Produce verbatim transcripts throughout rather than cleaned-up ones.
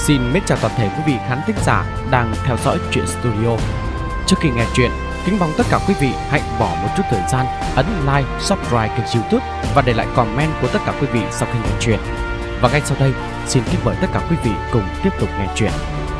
Xin mến chào toàn thể quý vị khán thính giả đang theo dõi Truyện Studio. Trước khi nghe chuyện, kính mong tất cả quý vị hãy bỏ một chút thời gian ấn like, subscribe kênh YouTube và để lại comment của tất cả quý vị sau khi nghe chuyện. Và ngay sau đây, xin kính mời tất cả quý vị cùng tiếp tục nghe chuyện.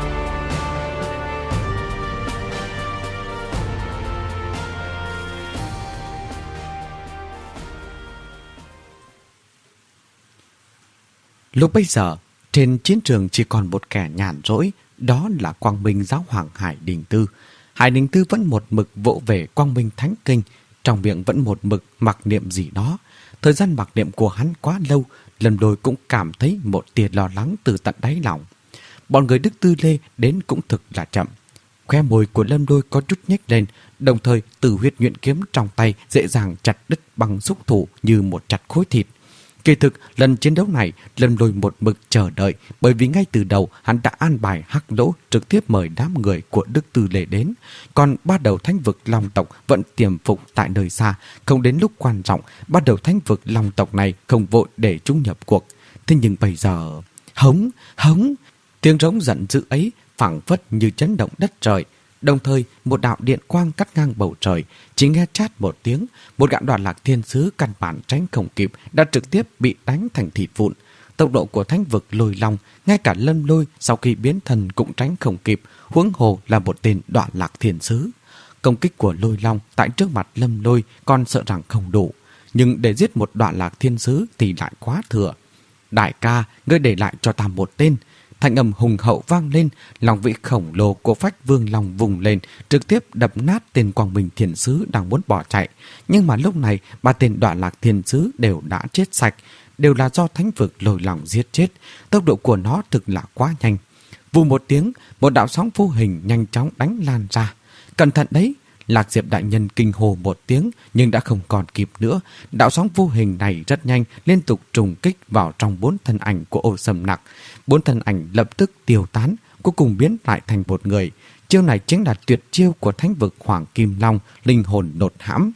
Lúc bấy giờ, trên chiến trường chỉ còn một kẻ nhàn rỗi, đó là Quang Minh Giáo Hoàng Hải Đình Tư. Hải Đình Tư vẫn một mực vỗ về Quang Minh Thánh Kinh, trong miệng vẫn một mực mặc niệm gì đó. Thời gian mặc niệm của hắn quá lâu, Lâm Lôi cũng cảm thấy một tia lo lắng từ tận đáy lòng. Bọn người Đức Tư Lê đến cũng thực là chậm. Khoe môi của Lâm Lôi có chút nhếch lên, đồng thời Tử Huyết Nhuyễn Kiếm trong tay dễ dàng chặt đứt băng xúc thủ như một chặt khối thịt. Kỳ thực, lần chiến đấu này, Lâm Lôi một mực chờ đợi, bởi vì ngay từ đầu hắn đã an bài Hắc Lỗ trực tiếp mời đám người của Đức Tư Lê đến. Còn ba đầu thánh vực Long tộc vẫn tiềm phục tại nơi xa, không đến lúc quan trọng, ba đầu thánh vực Long tộc này không vội để chúng nhập cuộc. Thế nhưng bây giờ, hống, hống, tiếng rống giận dữ ấy phảng phất như chấn động đất trời. Đồng thời, một đạo điện quang cắt ngang bầu trời, chỉ nghe chát một tiếng, một gã Đoạn Lạc Thiên Sứ căn bản tránh không kịp đã trực tiếp bị đánh thành thịt vụn. Tốc độ của thánh vực Lôi Long, ngay cả Lâm Lôi sau khi biến thần cũng tránh không kịp, huống hồ là một tên Đoạn Lạc Thiên Sứ. Công kích của Lôi Long tại trước mặt Lâm Lôi còn sợ rằng không đủ, nhưng để giết một Đoạn Lạc Thiên Sứ thì lại quá thừa. Đại ca, ngươi để lại cho ta một tên. Thanh âm hùng hậu vang lên, lòng vị khổng lồ của Phách Vương Long vùng lên, trực tiếp đập nát tên Quang Minh Thiên Sứ đang muốn bỏ chạy. Nhưng mà lúc này, ba tên Đoạn Lạc Thiên Sứ đều đã chết sạch, đều là do thánh vực Lôi Long giết chết. Tốc độ của nó thực là quá nhanh. Vù một tiếng, một đạo sóng vô hình nhanh chóng đánh lan ra. Cẩn thận đấy! Lạc Diệp đại nhân kinh hồ một tiếng nhưng đã không còn kịp nữa. Đạo sóng vô hình này rất nhanh, liên tục trùng kích vào trong bốn thân ảnh của Ô Sâm Nặc. Bốn thân ảnh lập tức tiêu tán, cuối cùng biến lại thành một người. Chiêu này chính là tuyệt chiêu của thánh vực Hoàng Kim Long, linh hồn nột hãm.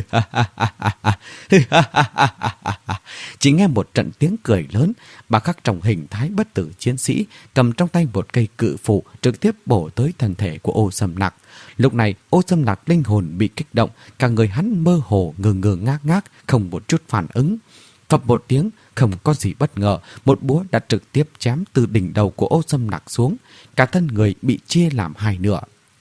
Chỉ nghe một trận tiếng cười lớn, bà khắc trong hình thái bất tử chiến sĩ cầm trong tay một cây cự phủ trực tiếp bổ tới thân thể của Ô Sâm Nặc. Lúc này Ô Sâm Nặc linh hồn bị kích động, cả người hắn mơ hồ ngơ ngơ ngác ngác, không một chút phản ứng. Phập một tiếng, không có gì bất ngờ, một búa đã trực tiếp chém từ đỉnh đầu của Ô Sâm Nặc xuống, cả thân người bị chia làm hai nửa.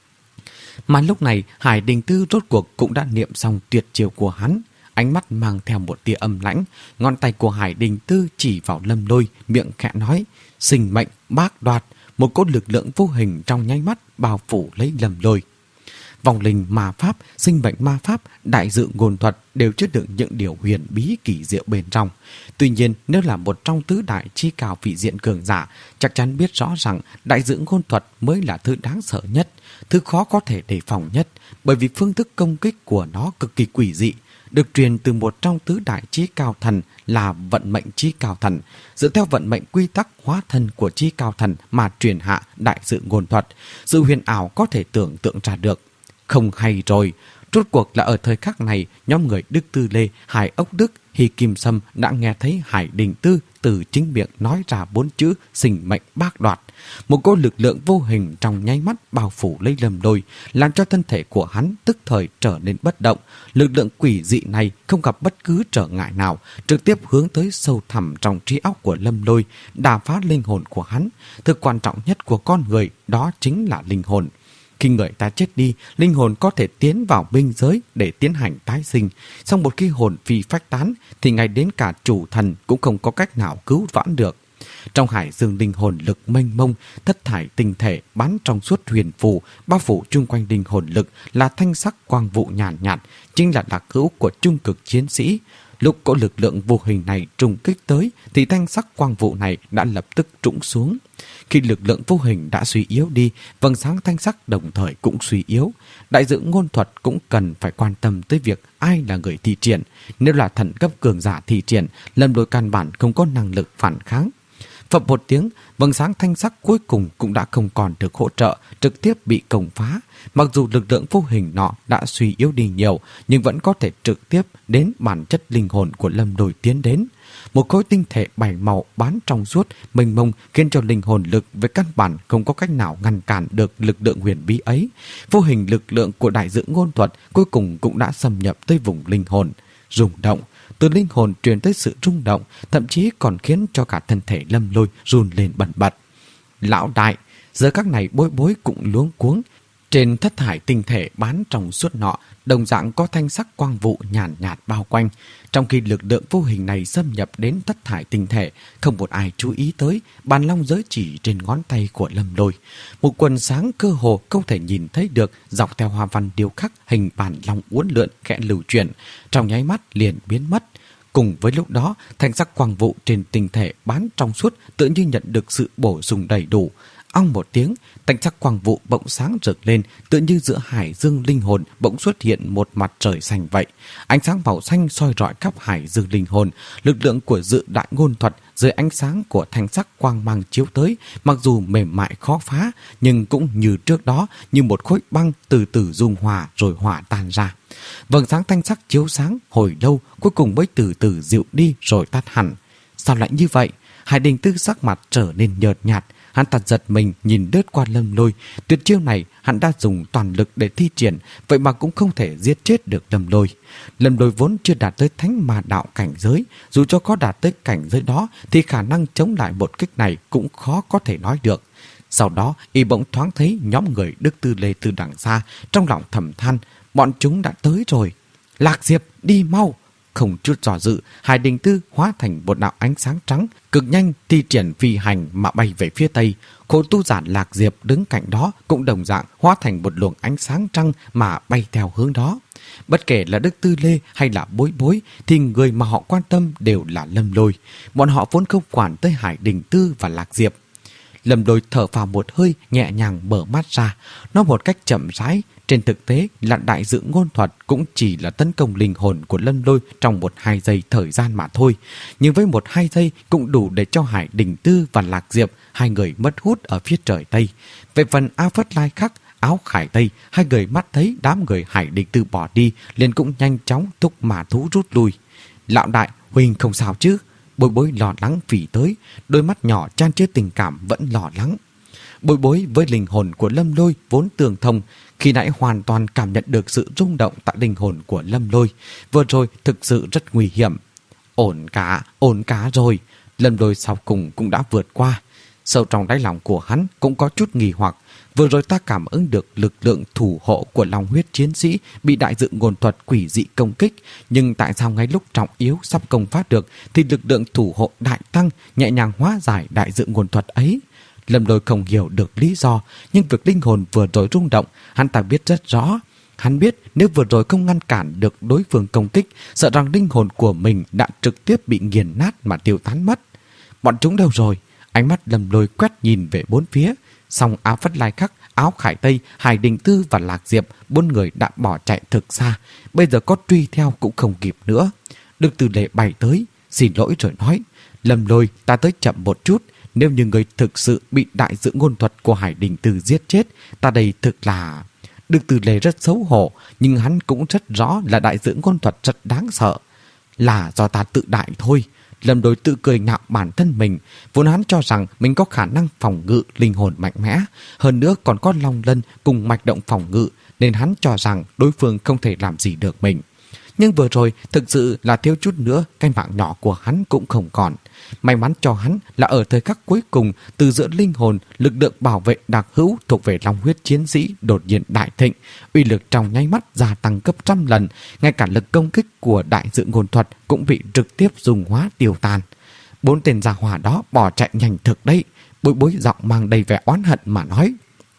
Mà lúc này Hải Đình Tư rốt cuộc cũng đã niệm xong tuyệt chiêu của hắn. Ánh mắt mang theo một tia âm lãnh, ngón tay của Hải Đình Tư chỉ vào Lâm Lôi, miệng khẽ nói: sinh mệnh bác đoạt. Một cỗ lực lượng vô hình trong nháy mắt bao phủ lấy Lâm Lôi. Vòng linh ma pháp, sinh mệnh ma pháp, đại dự ngôn thuật đều chứa đựng những điều huyền bí kỳ diệu bên trong. Tuy nhiên, nếu là một trong tứ đại chi cao vị diện cường giả, chắc chắn biết rõ rằng đại dự ngôn thuật mới là thứ đáng sợ nhất, thứ khó có thể đề phòng nhất, bởi vì phương thức công kích của nó cực kỳ quỷ dị, được truyền từ một trong tứ đại chí cao thần là vận mệnh chí cao thần, dựa theo vận mệnh quy tắc hóa thân của chí cao thần mà truyền hạ đại dự ngôn thuật, sự huyền ảo có thể tưởng tượng ra được. Không hay rồi, rốt cuộc là ở thời khắc này, nhóm người Đức Tư Lê, Hải Ốc Đức, Hy Kim Sâm đã nghe thấy Hải Đình Tư từ chính miệng nói ra bốn chữ sinh mệnh bác đoạt. Một cỗ lực lượng vô hình trong nháy mắt bao phủ lấy Lâm Lôi, làm cho thân thể của hắn tức thời trở nên bất động. Lực lượng quỷ dị này không gặp bất cứ trở ngại nào, trực tiếp hướng tới sâu thẳm trong trí óc của Lâm Lôi, đả phá linh hồn của hắn. Thứ quan trọng nhất của con người đó chính là linh hồn. Khi người ta chết đi, linh hồn có thể tiến vào minh giới để tiến hành tái sinh. Xong một khi hồn phi phách tán, thì ngay đến cả chủ thần cũng không có cách nào cứu vãn được. Trong hải dương linh hồn lực mênh mông, thất thải tinh thể bắn trong suốt huyền phù, bao phủ chung quanh linh hồn lực là thanh sắc quang vụ nhàn nhạt, nhạt, chính là đặc hữu của trung cực chiến sĩ. Lúc có lực lượng vô hình này trùng kích tới thì thanh sắc quang vụ này đã lập tức trũng xuống. Khi lực lượng vô hình đã suy yếu đi, vầng sáng thanh sắc đồng thời cũng suy yếu. Đại dự ngôn thuật cũng cần phải quan tâm tới việc ai là người thi triển. Nếu là thần cấp cường giả thi triển, Lâm Lôi căn bản không có năng lực phản kháng. Phập một tiếng, vầng sáng thanh sắc cuối cùng cũng đã không còn được hỗ trợ, trực tiếp bị công phá. Mặc dù lực lượng vô hình nọ đã suy yếu đi nhiều, nhưng vẫn có thể trực tiếp đến bản chất linh hồn của Lâm Lôi tiến đến. Một khối tinh thể bảy màu bán trong suốt, mênh mông khiến cho linh hồn lực với căn bản không có cách nào ngăn cản được lực lượng huyền bí ấy. Vô hình lực lượng của đại dự ngôn thuật cuối cùng cũng đã xâm nhập tới vùng linh hồn. Rung động, từ linh hồn truyền tới sự rung động, thậm chí còn khiến cho cả thân thể Lâm Lôi run lên bần bật. Lão đại, giờ các này Bối Bối cũng luống cuống. Trên thất thải tinh thể bán trong suốt nọ, đồng dạng có thanh sắc quang vụ nhàn nhạt, nhạt bao quanh. Trong khi lực lượng vô hình này xâm nhập đến thất thải tinh thể, không một ai chú ý tới bàn long giới chỉ trên ngón tay của Lâm Lôi. Một quần sáng cơ hồ không thể nhìn thấy được, dọc theo hoa văn điêu khắc hình bàn long uốn lượn khẽ lưu chuyển, trong nháy mắt liền biến mất. Cùng với lúc đó, thanh sắc quang vụ trên tinh thể bán trong suốt tự như nhận được sự bổ sung đầy đủ. Ong một tiếng, thanh sắc quang vụ bỗng sáng rực lên, tự như giữa hải dương linh hồn bỗng xuất hiện một mặt trời xanh vậy. Ánh sáng màu xanh soi rọi khắp hải dương linh hồn, lực lượng của dự đại ngôn thuật dưới ánh sáng của thanh sắc quang mang chiếu tới, mặc dù mềm mại khó phá, nhưng cũng như trước đó, như một khối băng từ từ dung hòa rồi hòa tan ra. Vầng sáng thanh sắc chiếu sáng hồi lâu, cuối cùng mới từ từ dịu đi rồi tắt hẳn. Sao lại như vậy? Hải Đình Tư sắc mặt trở nên nhợt nhạt. Hắn ta giật mình nhìn lướt qua Lâm Lôi. Tuyệt chiêu này hắn đã dùng toàn lực để thi triển, vậy mà cũng không thể giết chết được Lâm Lôi. Lâm Lôi vốn chưa đạt tới thánh ma đạo cảnh giới, dù cho có đạt tới cảnh giới đó thì khả năng chống lại một kích này cũng khó có thể nói được. Sau đó y bỗng thoáng thấy nhóm người Đức Tư Lê từ đằng xa, trong lòng thầm than, bọn chúng đã tới rồi. Lạc Diệp, đi mau! Không chút dò dự, Hải Đình Tư hóa thành một đạo ánh sáng trắng, cực nhanh thi triển phi hành mà bay về phía tây. Khổ tu giả Lạc Diệp đứng cạnh đó cũng đồng dạng hóa thành một luồng ánh sáng trăng mà bay theo hướng đó. Bất kể là Đức Tư Lê hay là Bối Bối thì người mà họ quan tâm đều là Lâm Lôi. Bọn họ vốn không quản tới Hải Đình Tư và Lạc Diệp. Lâm Lôi thở phào một hơi, nhẹ nhàng mở mắt ra, nói một cách chậm rãi. Trên thực tế là đại dự ngôn thuật cũng chỉ là tấn công linh hồn của Lâm Lôi trong một hai giây thời gian mà thôi. Nhưng với một hai giây cũng đủ để cho Hải Đình Tư và Lạc Diệp hai người mất hút ở phía trời Tây. Về phần A Phất Lai Khắc, Áo Khải Tây, hai người mắt thấy đám người Hải Đình Tư bỏ đi liền cũng nhanh chóng thúc mà thú rút lui. Lão đại, Huỳnh không sao chứ? Bối Bối lo lắng phỉ tới, đôi mắt nhỏ chan chứa tình cảm vẫn lo lắng. Bối Bối với linh hồn của Lâm Lôi vốn tường thông, khi nãy hoàn toàn cảm nhận được sự rung động tại linh hồn của Lâm Lôi. Vừa rồi thực sự rất nguy hiểm. Ổn cả, ổn cả rồi. Lâm Lôi sau cùng cũng đã vượt qua. Sâu trong đáy lòng của hắn cũng có chút nghi hoặc. Vừa rồi ta cảm ứng được lực lượng thủ hộ của Long Huyết chiến sĩ bị đại dự ngôn thuật quỷ dị công kích. Nhưng tại sao ngay lúc trọng yếu sắp công phát được thì lực lượng thủ hộ đại tăng, nhẹ nhàng hóa giải đại dự ngôn thuật ấy? Lâm Lôi không hiểu được lý do, nhưng việc linh hồn vừa rồi rung động, hắn ta biết rất rõ. Hắn biết nếu vừa rồi không ngăn cản được đối phương công kích, sợ rằng linh hồn của mình đã trực tiếp bị nghiền nát mà tiêu tán mất. Bọn chúng đâu rồi? Ánh mắt Lâm Lôi quét nhìn về bốn phía. Song Áo Phất Lai Khắc, Áo Khải Tây, Hải Đình Tư và Lạc Diệp, bốn người đã bỏ chạy thực xa. Bây giờ có truy theo cũng không kịp nữa. Đức Tư Lệ bay tới, xin lỗi rồi nói, Lâm Lôi, ta tới chậm một chút. Nếu như người thực sự bị đại dự ngôn thuật của Hải Đình Tư giết chết, ta đây thực là... Đức Tư Lê rất xấu hổ, nhưng hắn cũng rất rõ là đại dự ngôn thuật rất đáng sợ. Là do ta tự đại thôi. Lâm Lôi tự cười nhạo bản thân mình. Vốn hắn cho rằng mình có khả năng phòng ngự linh hồn mạnh mẽ, hơn nữa còn có long lân cùng mạch động phòng ngự, nên hắn cho rằng đối phương không thể làm gì được mình. Nhưng vừa rồi thực sự là thiếu chút nữa cái mạng nhỏ của hắn cũng không còn. May mắn cho hắn là ở thời khắc cuối cùng, từ giữa linh hồn, lực lượng bảo vệ đặc hữu thuộc về Long Huyết chiến sĩ đột nhiên đại thịnh, uy lực trong nháy mắt gia tăng gấp trăm lần, ngay cả lực công kích của đại dự ngôn thuật cũng bị trực tiếp dùng hóa tiêu tan. Bốn tên gia hỏa đó bỏ chạy nhanh thực đấy. Bối Bối giọng mang đầy vẻ oán hận mà nói.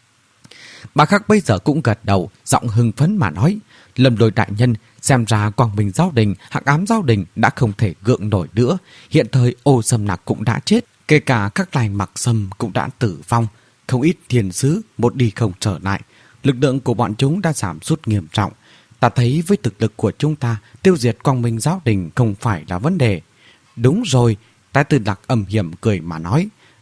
Bà Khắc bây giờ cũng gật đầu, giọng hưng phấn mà nói, Lâm Lôi đại nhân, xem ra Quang Minh Giáo Đình, Hắc Ám Giáo Đình đã không thể gượng nổi nữa. Hiện thời Ô Sâm Nặc cũng đã chết, kể cả các lai mặc sâm cũng đã tử vong. Không ít thiên sứ một đi không trở lại. Lực lượng của bọn chúng đã giảm sút nghiêm trọng. Ta thấy với thực lực của chúng ta, tiêu diệt Quang Minh Giáo Đình không phải là vấn đề. Đúng rồi, Thái Tử Lạc âm hiểm cười mà nói,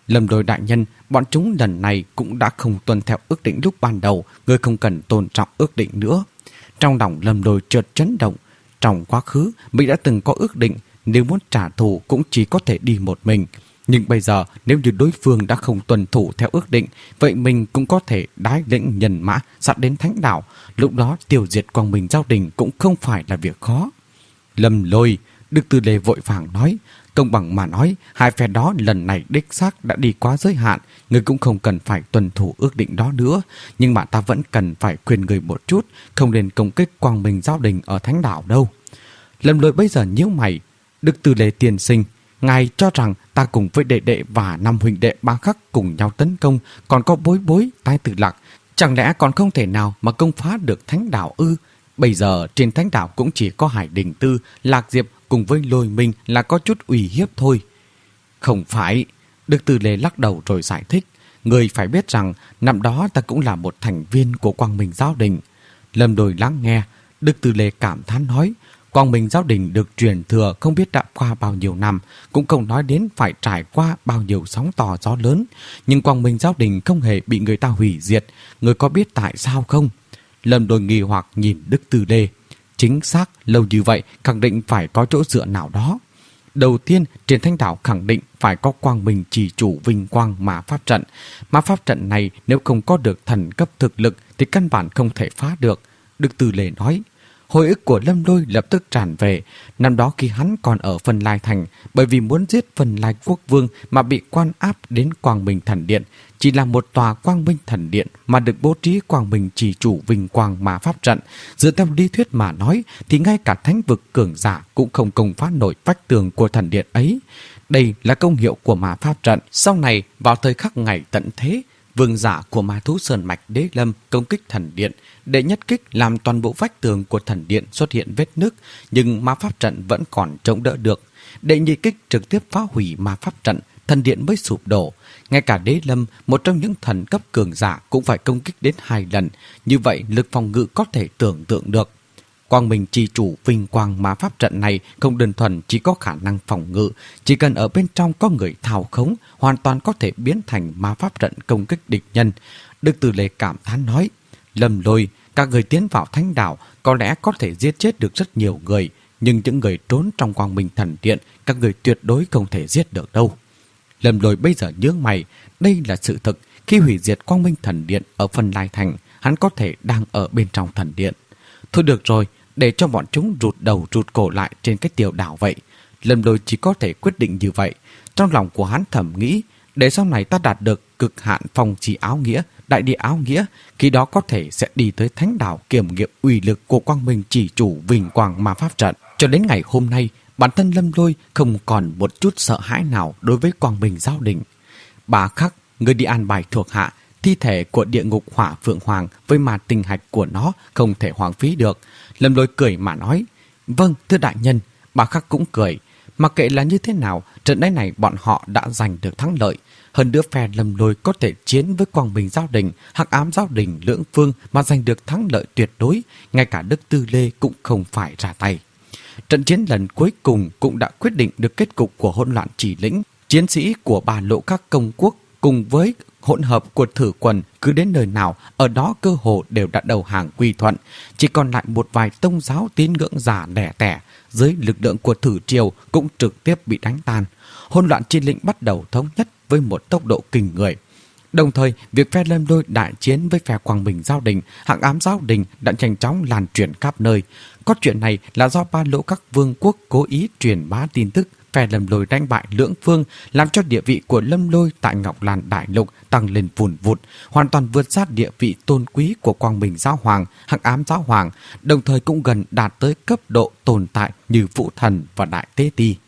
Lâm Lôi đại nhân, bọn chúng lần này cũng đã không tuân theo ước định lúc ban đầu, ngươi không cần tôn trọng ước định nữa. Trong lòng Lâm Lôi chợt chấn động. Trong quá khứ, mình đã từng có ước định, nếu muốn trả thù cũng chỉ có thể đi một mình. Nhưng bây giờ, nếu như đối phương đã không tuân thủ theo ước định, vậy mình cũng có thể đái lĩnh nhân mã sát đến Thánh Đảo. Lúc đó tiêu diệt Quang Minh Giao Đình cũng không phải là việc khó. Lâm Lôi, Đức Tư Lê vội vàng nói, công bằng mà nói, hai phe đó lần này đích xác đã đi quá giới hạn, người cũng không cần phải tuân thủ ước định đó nữa. Nhưng mà ta vẫn cần phải khuyên người một chút, không nên công kích Quang Minh Giao Đình ở Thánh Đảo đâu. Lâm Lôi bây giờ nhíu mày, Đức Tư Lê tiên sinh, ngài cho rằng ta cùng với đệ đệ và năm huynh đệ ba khắc cùng nhau tấn công, còn có Bối Bối, Tai Tử Lạc, chẳng lẽ còn không thể nào mà công phá được Thánh Đảo ư? Bây giờ trên Thánh Đảo cũng chỉ có Hải Đình Tư, Lạc Diệp cùng với Lôi Minh là có chút uy hiếp thôi. Không phải, Đức Tư Lê lắc đầu rồi giải thích, người phải biết rằng năm đó ta cũng là một thành viên của Quang Minh Giao Đình. Lâm Lôi lắng nghe, Đức Tư Lê cảm thán nói, Quang Minh Giao Đình được truyền thừa không biết đã qua bao nhiêu năm, cũng không nói đến phải trải qua bao nhiêu sóng to gió lớn. Nhưng Quang Minh Giao Đình không hề bị người ta hủy diệt. Người có biết tại sao không? Lâm Lôi nghi hoặc nhìn Đức Tư Lê. Chính xác, lâu như vậy khẳng định phải có chỗ dựa nào đó. Đầu tiên, trên Thánh Đảo khẳng định phải có Quang Minh Chỉ Chủ Vinh Quang Ma Pháp Trận. Ma Pháp Trận này nếu không có được thần cấp thực lực thì căn bản không thể phá được. Đức Tư Lê nói. Hồi ức của Lâm Lôi lập tức tràn về. Năm đó khi hắn còn ở Vân Lai Thành, bởi vì muốn giết Vân Lai Quốc Vương mà bị quan áp đến Quang Minh Thần Điện. Chỉ là một tòa Quang Minh Thần Điện mà được bố trí Quang Minh Chỉ Chủ Vinh Quang Ma Pháp Trận. Dựa theo lý thuyết mà nói thì ngay cả thánh vực cường giả cũng không công phá nổi vách tường của thần điện ấy. Đây là công hiệu của Ma Pháp Trận. Sau này, vào thời khắc ngày tận thế, vương giả của Ma Thú Sơn Mạch Đế Lâm công kích thần điện, để nhất kích làm toàn bộ vách tường của thần điện xuất hiện vết nứt, nhưng ma pháp trận vẫn còn chống đỡ được. Đệ nhị kích trực tiếp phá hủy ma pháp trận, thần điện mới sụp đổ. Ngay cả Đế Lâm, một trong những thần cấp cường giả, cũng phải công kích đến hai lần. Như vậy lực phòng ngự có thể tưởng tượng được. Quang Minh Chỉ Chủ Vinh Quang Ma Pháp Trận này không đơn thuần chỉ có khả năng phòng ngự, chỉ cần ở bên trong có người thao khống, hoàn toàn có thể biến thành ma pháp trận công kích địch nhân. Đức Tư Lê cảm thán nói, Lâm Lôi, các người tiến vào Thánh Đảo có lẽ có thể giết chết được rất nhiều người, nhưng những người trốn trong Quang Minh Thần Điện, các người tuyệt đối không thể giết được đâu. Lâm Lôi bây giờ nhướng mày, đây là sự thực. Khi hủy diệt Quang Minh Thần Điện ở Vân Lai Thành, hắn có thể đang ở bên trong thần điện. Thôi được rồi, để cho bọn chúng rụt đầu rụt cổ lại trên cái tiểu đảo vậy. Lâm Lôi chỉ có thể quyết định như vậy. Trong lòng của hắn thầm nghĩ, để sau này ta đạt được cực hạn phong trì áo nghĩa, đại địa áo nghĩa, khi đó có thể sẽ đi tới Thánh Đảo kiểm nghiệm uy lực của Quang Minh Chỉ Chủ Vinh Quang Ma Pháp Trận. Cho đến ngày hôm nay, bản thân Lâm Lôi không còn một chút sợ hãi nào đối với Quang Minh Giao Đình. Bà khắc, người đi an bài thuộc hạ, thi thể của địa ngục hỏa phượng hoàng với mà tinh hạch của nó không thể hoang phí được. Lâm Lôi cười mà nói, vâng, thưa đại nhân. Bà khắc cũng cười. Mặc kệ là như thế nào, trận đánh này bọn họ đã giành được thắng lợi. Hơn nữa phe Lâm Lôi có thể chiến với Quang Minh Giao Đình, Hắc Ám Giao Đình lưỡng phương mà giành được thắng lợi tuyệt đối, ngay cả Đức Tư Lê cũng không phải ra tay. Trận chiến lần cuối cùng cũng đã quyết định được kết cục của hỗn loạn chỉ lĩnh. Chiến sĩ của ba lộ các công quốc cùng với hỗn hợp của thử quần cứ đến nơi nào, ở đó cơ hồ đều đã đầu hàng quy thuận. Chỉ còn lại một vài tông giáo tín ngưỡng giả lẻ tẻ, dưới lực lượng của thử triều cũng trực tiếp bị đánh tan. Hỗn loạn chi lĩnh bắt đầu thống nhất với một tốc độ kinh người. Đồng thời, việc phe Lâm Lôi đại chiến với phe Quang Minh Giao Đình, Hắc Ám Giao Đình đã nhanh chóng lan truyền khắp nơi. Có chuyện này là do ba lỗ các vương quốc cố ý truyền bá tin tức phe Lâm Lôi đánh bại lưỡng phương, làm cho địa vị của Lâm Lôi tại Ngọc Lan Đại Lục tăng lên vùn vụt, hoàn toàn vượt sát địa vị tôn quý của Quang Minh Giáo Hoàng, Hắc Ám Giáo Hoàng, đồng thời cũng gần đạt tới cấp độ tồn tại như Vũ Thần và Đại Tế Ti.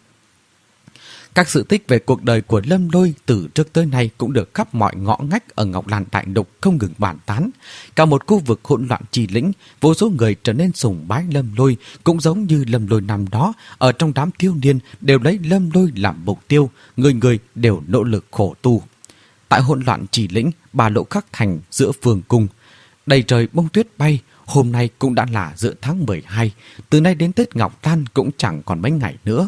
Các sự tích về cuộc đời của Lâm Lôi từ trước tới nay cũng được khắp mọi ngõ ngách ở Ngọc Lan Đại Lục không ngừng bàn tán. Cả một khu vực hỗn loạn trì lĩnh, vô số người trở nên sùng bái Lâm Lôi, cũng giống như Lâm Lôi năm đó, ở trong đám thiếu niên đều lấy Lâm Lôi làm mục tiêu, người người đều nỗ lực khổ tu. Tại hỗn loạn trì lĩnh, ba lộ khắc thành giữa phường cung, đầy trời bông tuyết bay. Hôm nay cũng đã là giữa tháng mười hai, từ nay đến Tết Ngọc Lan cũng chẳng còn mấy ngày nữa.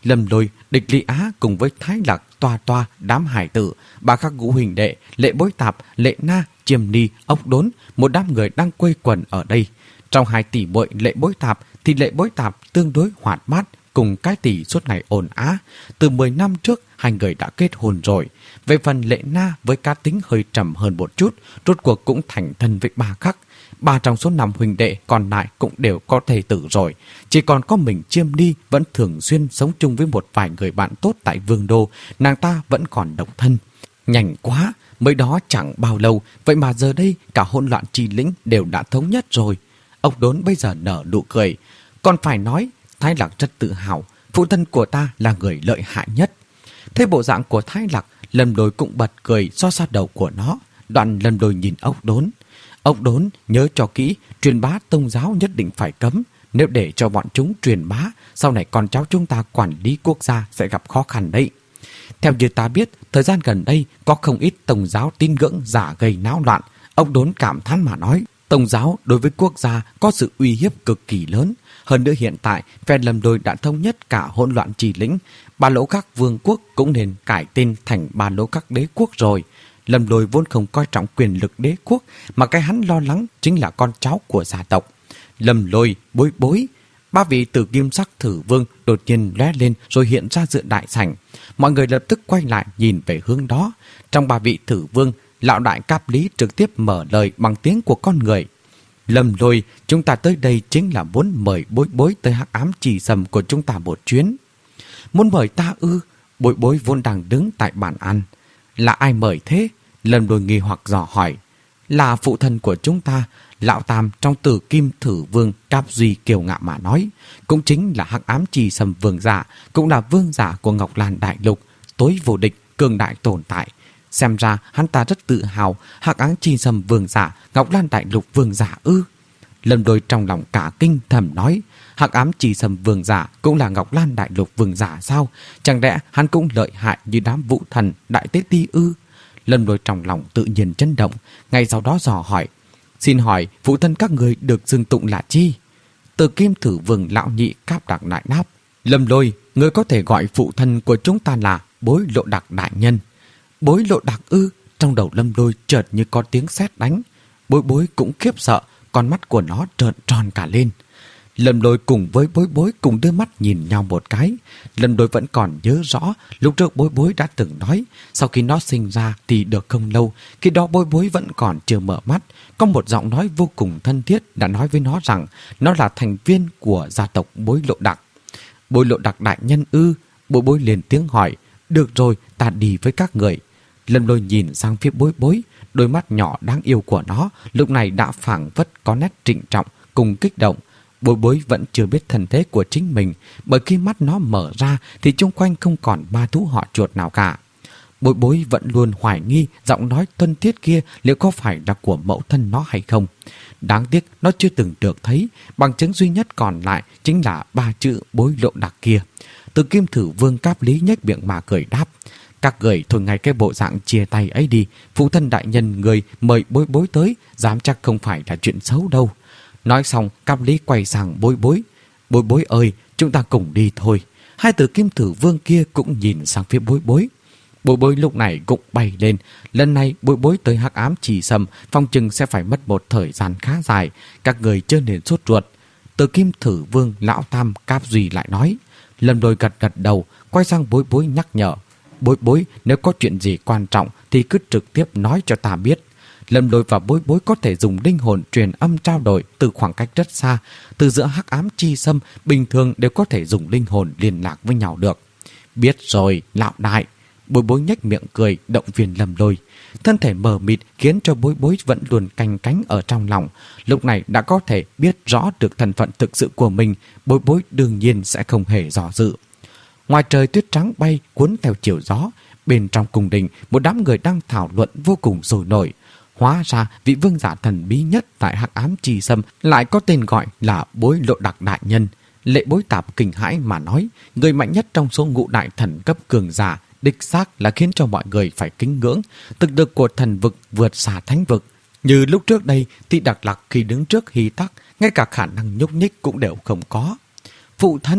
Lâm Lôi, Địch Lý Á cùng với Thái Lạc, Toa Toa, đám hải tử, ba khắc ngũ huỳnh đệ, Lệ Bối Tạp, Lệ Na, Chiêm Ni, Ốc Đốn, một đám người đang quây quần ở đây. Trong hai tỷ muội Lệ Bối Tạp thì Lệ Bối Tạp tương đối hoạt bát, cùng Cái Tỷ suốt ngày ồn á. Từ mười năm trước, hai người đã kết hôn rồi. Về phần Lệ Na với cá tính hơi trầm hơn một chút, rốt cuộc cũng thành thân với ba khắc. Ba trong số năm huynh đệ còn lại cũng đều có thê tử rồi. Chỉ còn có mình Chiêm Ni vẫn thường xuyên sống chung với một vài người bạn tốt tại Vương Đô. Nàng ta vẫn còn độc thân. Nhanh quá, mới đó chẳng bao lâu, vậy mà giờ đây cả hỗn loạn chi lĩnh đều đã thống nhất rồi. Ốc Đốn bây giờ nở nụ cười. Còn phải nói, Thái Lạc rất tự hào, phụ thân của ta là người lợi hại nhất. Thấy bộ dạng của Thái Lạc, Lâm Lôi cũng bật cười so sát đầu của nó. Đoạn Lâm Lôi nhìn Ốc Đốn. Ốc Đốn nhớ cho kỹ, truyền bá tông giáo nhất định phải cấm. Nếu để cho bọn chúng truyền bá, sau này con cháu chúng ta quản lý quốc gia sẽ gặp khó khăn đấy. Theo như ta biết, thời gian gần đây có không ít tông giáo tín ngưỡng giả gây náo loạn. Ốc Đốn cảm thán mà nói, tông giáo đối với quốc gia có sự uy hiếp cực kỳ lớn. Hơn nữa hiện tại, phe Lâm Lôi đã thống nhất cả hỗn loạn trì lĩnh. Ba Lỗ Các vương quốc cũng nên cải tên thành Ba Lỗ Các đế quốc rồi. Lâm Lôi vốn không coi trọng quyền lực đế quốc, mà cái hắn lo lắng chính là con cháu của gia tộc. Lâm Lôi, Bối Bối, ba vị tử kim sắc thử vương đột nhiên lóe lên rồi hiện ra giữa đại sảnh. Mọi người lập tức quay lại nhìn về hướng đó. Trong ba vị thử vương, lão đại Cáp Lý trực tiếp mở lời bằng tiếng của con người. Lâm Lôi, chúng ta tới đây chính là muốn mời Bối Bối tới hắc ám trì sầm của chúng ta một chuyến. Muốn mời ta ư? Bối Bối vốn đang đứng tại bàn ăn. Là ai mời thế? Lâm Lôi nghi hoặc dò hỏi. Là phụ thân của chúng ta, lão tam trong Tử Kim Thử Vương Cáp Duy kiêu ngạo mà nói. Cũng chính là hắc ám trì sầm vương giả, cũng là vương giả của Ngọc Lan Đại Lục, tối vô địch, cường đại tồn tại. Xem ra hắn ta rất tự hào, hắc ám trì sầm vương giả, Ngọc Lan Đại Lục vương giả ư? Lâm Lôi trong lòng cả kinh thầm nói, hắc ám trì sầm vương giả cũng là Ngọc Lan Đại Lục vương giả sao? Chẳng lẽ hắn cũng lợi hại như đám vũ thần đại tế ti ư? Lâm Lôi trong lòng tự nhiên chấn động, ngay sau đó dò hỏi, xin hỏi phụ thân các người được xưng tụng là chi? Tử Kim Thử Vương lão nhị Cáp Đặc đại đáp, Lâm Lôi, người có thể gọi phụ thân của chúng ta là Bối Lộ Đặc đại nhân. Bối Lộ Đặc ư? Trong đầu Lâm Lôi chợt như có tiếng sét đánh. Bối Bối cũng khiếp sợ, con mắt của nó trợn tròn cả lên. Lâm Lôi cùng với Bối Bối cùng đưa mắt nhìn nhau một cái. Lâm Lôi vẫn còn nhớ rõ lúc trước Bối Bối đã từng nói, sau khi nó sinh ra thì được không lâu, khi đó Bối Bối vẫn còn chưa mở mắt, có một giọng nói vô cùng thân thiết đã nói với nó rằng nó là thành viên của gia tộc Bối Lộ Đặc. Bối Lộ Đặc đại nhân ư? Bối Bối liền tiếng hỏi, được rồi, ta đi với các người. Lâm Lôi nhìn sang phía Bối Bối, đôi mắt nhỏ đáng yêu của nó lúc này đã phảng phất có nét trịnh trọng cùng kích động. Bối Bối vẫn chưa biết thân thế của chính mình, bởi khi mắt nó mở ra thì chung quanh không còn ma thú họ chuột nào cả. Bối Bối vẫn luôn hoài nghi giọng nói thân thiết kia liệu có phải là của mẫu thân nó hay không. Đáng tiếc nó chưa từng được thấy, bằng chứng duy nhất còn lại chính là ba chữ Bối Lộ Đặc kia. Tử Kim Thử Vương Cáp Lý nhếch miệng mà cười đáp, các người thôi ngay cái bộ dạng chia tay ấy đi, phụ thân đại nhân người mời Bối Bối tới, dám chắc không phải là chuyện xấu đâu. Nói xong, Cáp Lý quay sang Bối Bối. Bối Bối ơi, chúng ta cùng đi thôi. Hai Tử Kim Thử Vương kia cũng nhìn sang phía Bối Bối. Bối Bối lúc này cũng bay lên. Lần này Bối Bối tới hắc ám trì sầm, phong chừng sẽ phải mất một thời gian khá dài. Các người chưa nên sốt ruột. Tử Kim Thử Vương lão tam Cáp Duy lại nói. Lâm Lôi gật gật đầu, quay sang Bối Bối nhắc nhở. Bối Bối, nếu có chuyện gì quan trọng thì cứ trực tiếp nói cho ta biết. Lâm Lôi và Bối Bối có thể dùng linh hồn truyền âm trao đổi từ khoảng cách rất xa. Từ giữa hắc ám chi sâm, bình thường đều có thể dùng linh hồn liên lạc với nhau được. Biết rồi, lão đại. Bối Bối nhếch miệng cười, động viên Lâm Lôi. Thân thể mờ mịt khiến cho Bối Bối vẫn luôn canh cánh ở trong lòng. Lúc này đã có thể biết rõ được thân phận thực sự của mình, Bối Bối đương nhiên sẽ không hề dò dự. Ngoài trời tuyết trắng bay cuốn theo chiều gió. Bên trong cung đình, một đám người đang thảo luận vô cùng sôi nổi. Hóa ra vị vương giả thần bí nhất tại hắc ám trì sâm lại có tên gọi là Bối Lộ Đặc đại nhân. Lệ Bối Tạp kinh hãi mà nói, người mạnh nhất trong số ngũ đại thần cấp cường giả, đích xác là khiến cho mọi người phải kính ngưỡng. Thực lực của thần vực vượt xa thánh vực. Như lúc trước đây thì Đặc Lạc khi đứng trước Hy Tắc, ngay cả khả năng nhúc nhích cũng đều không có. Phụ thân,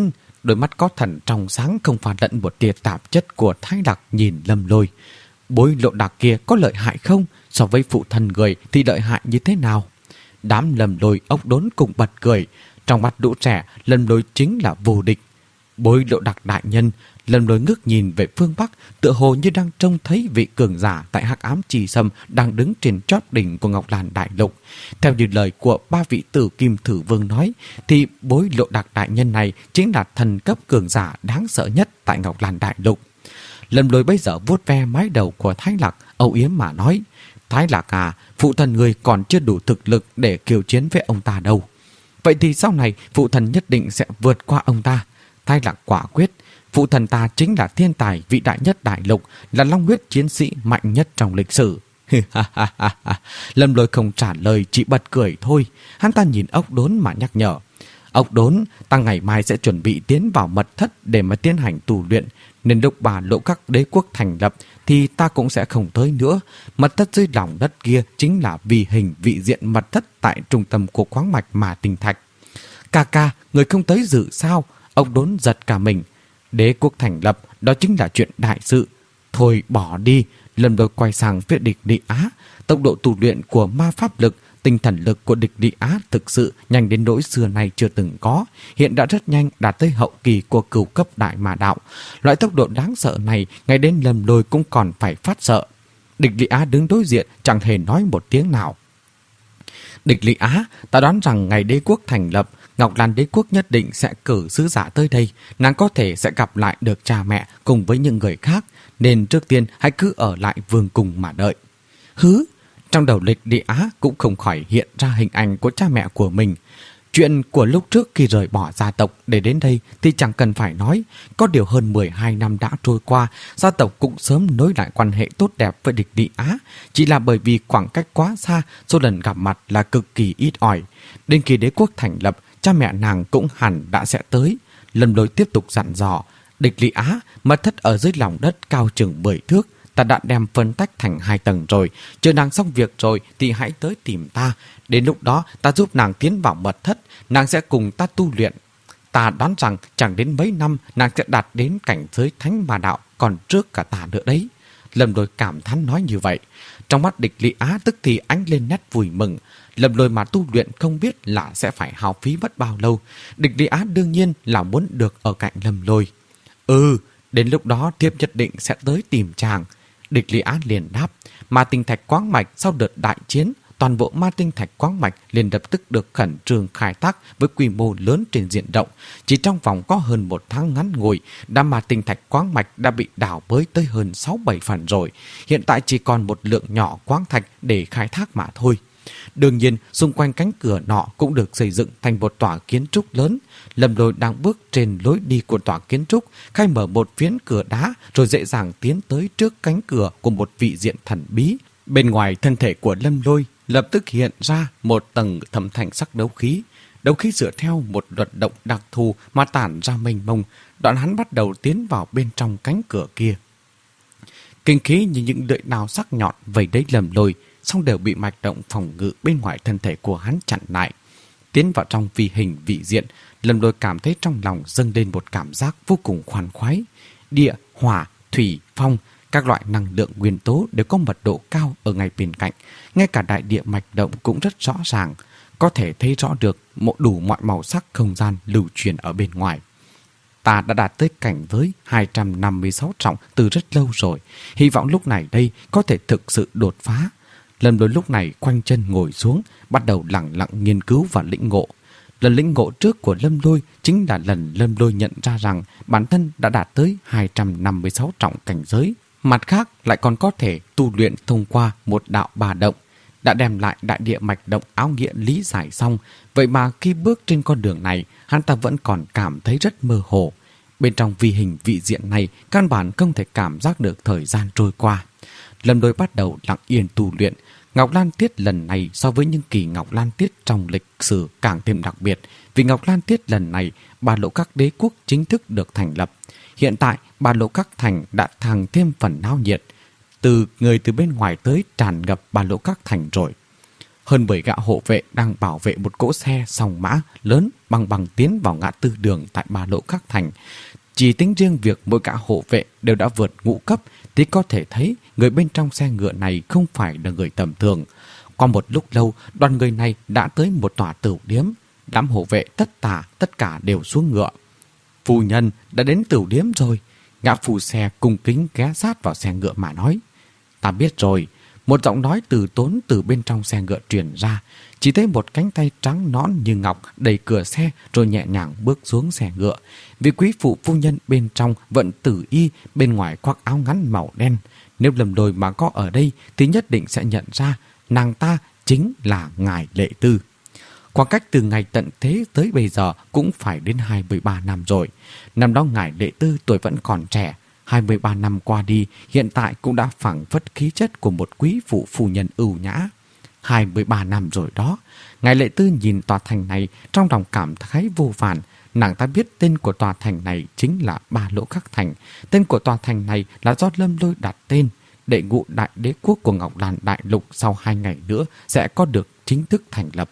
đôi mắt có thần trong sáng không pha lẫn một tia tạp chất của Thái Lạc nhìn Lâm Lôi. Bối Lộ Đạc kia có lợi hại không? So với phụ thân người thì lợi hại như thế nào? Đám Lâm Lôi ốc đốn cùng bật cười. Trong mắt lũ trẻ, Lâm Lôi chính là vô địch. Bối Lộ Đạc đại nhân, Lâm Lôi ngước nhìn về phương Bắc, tựa hồ như đang trông thấy vị cường giả tại Hắc Ám Chi Sâm đang đứng trên chót đỉnh của Ngọc Lan Đại Lục. Theo như lời của ba vị tử kim thử vương nói, thì Bối Lộ Đạc đại nhân này chính là thần cấp cường giả đáng sợ nhất tại Ngọc Lan Đại Lục. Lâm Lôi bây giờ vuốt ve mái đầu của Thái Lạc, âu yếm mà nói: Thái Lạc à, phụ thần người còn chưa đủ thực lực để kiêu chiến với ông ta đâu. Vậy thì sau này phụ thần nhất định sẽ vượt qua ông ta. Thái Lạc quả quyết, phụ thần ta chính là thiên tài vĩ đại nhất đại lục, là long huyết chiến sĩ mạnh nhất trong lịch sử. Lâm Lôi không trả lời, chỉ bật cười thôi. Hắn ta nhìn ốc đốn mà nhắc nhở: Ốc đốn, ta ngày mai sẽ chuẩn bị tiến vào mật thất để mà tiến hành tu luyện, nên lúc bà Lộ Các đế quốc thành lập thì ta cũng sẽ không tới nữa. Mật thất dưới lòng đất kia chính là vì hình vị diện mật thất tại trung tâm của khoáng mạch mà tinh thạch. Ca ca, người không tới dự sao? Ốc đốn giật cả mình. Đế quốc thành lập, đó chính là chuyện đại sự. Thôi bỏ đi. Lâm Lôi quay sang phía địch Địa Á. Tốc độ tu luyện của ma pháp lực, tinh thần lực của địch Địa Á thực sự nhanh đến nỗi xưa nay chưa từng có. Hiện đã rất nhanh đạt tới hậu kỳ của cửu cấp đại ma đạo. Loại tốc độ đáng sợ này, ngay đến Lâm Lôi cũng còn phải phát sợ. Địch Địa Á đứng đối diện chẳng hề nói một tiếng nào. Địch Địa Á, ta đoán rằng ngày đế quốc thành lập, Ngọc Lan đế quốc nhất định sẽ cử sứ giả tới đây. Nàng có thể sẽ gặp lại được cha mẹ cùng với những người khác, nên trước tiên hãy cứ ở lại vương cung mà đợi. Hứ! Trong đầu Địch Địa Á cũng không khỏi hiện ra hình ảnh của cha mẹ của mình. Chuyện của lúc trước khi rời bỏ gia tộc để đến đây thì chẳng cần phải nói. Có điều hơn mười hai năm đã trôi qua, gia tộc cũng sớm nối lại quan hệ tốt đẹp với Địch Địa Á. Chỉ là bởi vì khoảng cách quá xa, số lần gặp mặt là cực kỳ ít ỏi. Đến khi đế quốc thành lập, cha mẹ nàng cũng hẳn đã sẽ tới. Lâm Lôi tiếp tục dặn dò: Địch Địa Á, mật thất ở dưới lòng đất cao chừng mười thước. Ta đã đem phân tách thành hai tầng rồi. Chờ nàng xong việc rồi thì hãy tới tìm ta. Đến lúc đó ta giúp nàng tiến vào mật thất. Nàng sẽ cùng ta tu luyện. Ta đoán rằng chẳng đến mấy năm nàng sẽ đạt đến cảnh giới thánh ma đạo, còn trước cả ta nữa đấy. Lâm Lôi cảm thán nói như vậy. Trong mắt Địch Địa Á tức thì ánh lên nét vui mừng. Lâm Lôi mà tu luyện không biết là sẽ phải hao phí mất bao lâu. Địch Địa Á đương nhiên là muốn được ở cạnh Lâm Lôi. Ừ, đến lúc đó thiếp nhất định sẽ tới tìm chàng. Địch Địa Á liền đáp. Ma tinh thạch quáng mạch sau đợt đại chiến, toàn bộ ma tinh thạch quáng mạch liền lập tức được khẩn trương khai thác với quy mô lớn trên diện rộng. Chỉ trong vòng có hơn một tháng ngắn ngủi, đám ma tinh thạch quáng mạch đã bị đào bới tới hơn sáu bảy phần rồi. Hiện tại chỉ còn một lượng nhỏ quáng thạch để khai thác mà thôi. Đương nhiên, xung quanh cánh cửa nọ cũng được xây dựng thành một tòa kiến trúc lớn. Lâm Lôi đang bước trên lối đi của tòa kiến trúc, khai mở một phiến cửa đá rồi dễ dàng tiến tới trước cánh cửa của một vị diện thần bí. Bên ngoài thân thể của Lâm Lôi lập tức hiện ra một tầng thẩm thành sắc đấu khí. Đấu khí dựa theo một luật động đặc thù mà tản ra mênh mông, đoạn hắn bắt đầu tiến vào bên trong cánh cửa kia. Kinh khí như những lưỡi đao sắc nhọn vây đấy Lâm Lôi, song đều bị mạch động phòng ngự bên ngoài thân thể của hắn chặn lại. Tiến vào trong vi hình vị diện, Lâm Lôi cảm thấy trong lòng dâng lên một cảm giác vô cùng khoan khoái. Địa, hỏa, thủy, phong, các loại năng lượng nguyên tố đều có mật độ cao ở ngay bên cạnh. Ngay cả đại địa mạch động cũng rất rõ ràng, có thể thấy rõ được một đủ mọi màu sắc không gian lưu truyền ở bên ngoài. Ta đã đạt tới cảnh giới hai trăm năm mươi sáu trọng từ rất lâu rồi, hy vọng lúc này đây có thể thực sự đột phá. Lâm Lôi lúc này khoanh chân ngồi xuống, bắt đầu lặng lặng nghiên cứu và lĩnh ngộ. Lần lĩnh ngộ trước của Lâm Lôi chính là lần Lâm Lôi nhận ra rằng bản thân đã đạt tới hai trăm năm mươi sáu trọng cảnh giới. Mặt khác lại còn có thể tu luyện thông qua một đạo bà động. Đã đem lại đại địa mạch động áo nghĩa lý giải xong, vậy mà khi bước trên con đường này, hắn ta vẫn còn cảm thấy rất mơ hồ. Bên trong vi hình vị diện này, căn bản không thể cảm giác được thời gian trôi qua. Lâm Lôi bắt đầu lặng yên tu luyện. Ngọc Lan Tiết lần này so với những kỳ Ngọc Lan Tiết trong lịch sử càng thêm đặc biệt. Vì Ngọc Lan Tiết lần này, Ba Lộ Các đế quốc chính thức được thành lập. Hiện tại, Ba Lộ Các thành đã càng thêm phần náo nhiệt. Từ người từ bên ngoài tới tràn ngập Ba Lộ Các thành rồi. Hơn mười gã hộ vệ đang bảo vệ một cỗ xe sòng mã lớn bằng bằng tiến vào ngã tư đường tại Ba Lỗ Khắc Thành. Chỉ tính riêng việc mỗi gã hộ vệ đều đã vượt ngũ cấp thì có thể thấy người bên trong xe ngựa này không phải là người tầm thường. Qua một lúc lâu, đoàn người này đã tới một tòa tửu điếm. Đám hộ vệ tất tả tất cả đều xuống ngựa. Phu nhân đã đến tửu điếm rồi. Gã phụ xe cung kính ghé sát vào xe ngựa mà nói. Ta biết rồi. Một giọng nói từ tốn từ bên trong xe ngựa truyền ra. Chỉ thấy một cánh tay trắng nõn như ngọc đẩy cửa xe rồi nhẹ nhàng bước xuống xe ngựa. Vị quý phụ phu nhân bên trong vẫn tử y, bên ngoài khoác áo ngắn màu đen. Nếu Lâm Lôi mà có ở đây thì nhất định sẽ nhận ra nàng ta chính là ngài Lệ Tư. Khoảng cách từ ngày tận thế tới bây giờ cũng phải đến hai mươi ba năm rồi. Năm đó ngài Lệ Tư tuổi vẫn còn trẻ. hai mươi ba năm qua đi, hiện tại cũng đã phảng phất khí chất của một quý phụ phu nhân ưu nhã. hai mươi ba năm rồi đó. Ngài Lệ Tư nhìn tòa thành này, trong lòng cảm thấy vô vàn. Nàng ta biết tên của tòa thành này chính là Ba Lỗ Khắc Thành. Tên của tòa thành này là do Lâm Lôi đặt tên. Đệ ngũ đại đế quốc của Ngọc Đàn Đại Lục sau hai ngày nữa sẽ có được chính thức thành lập.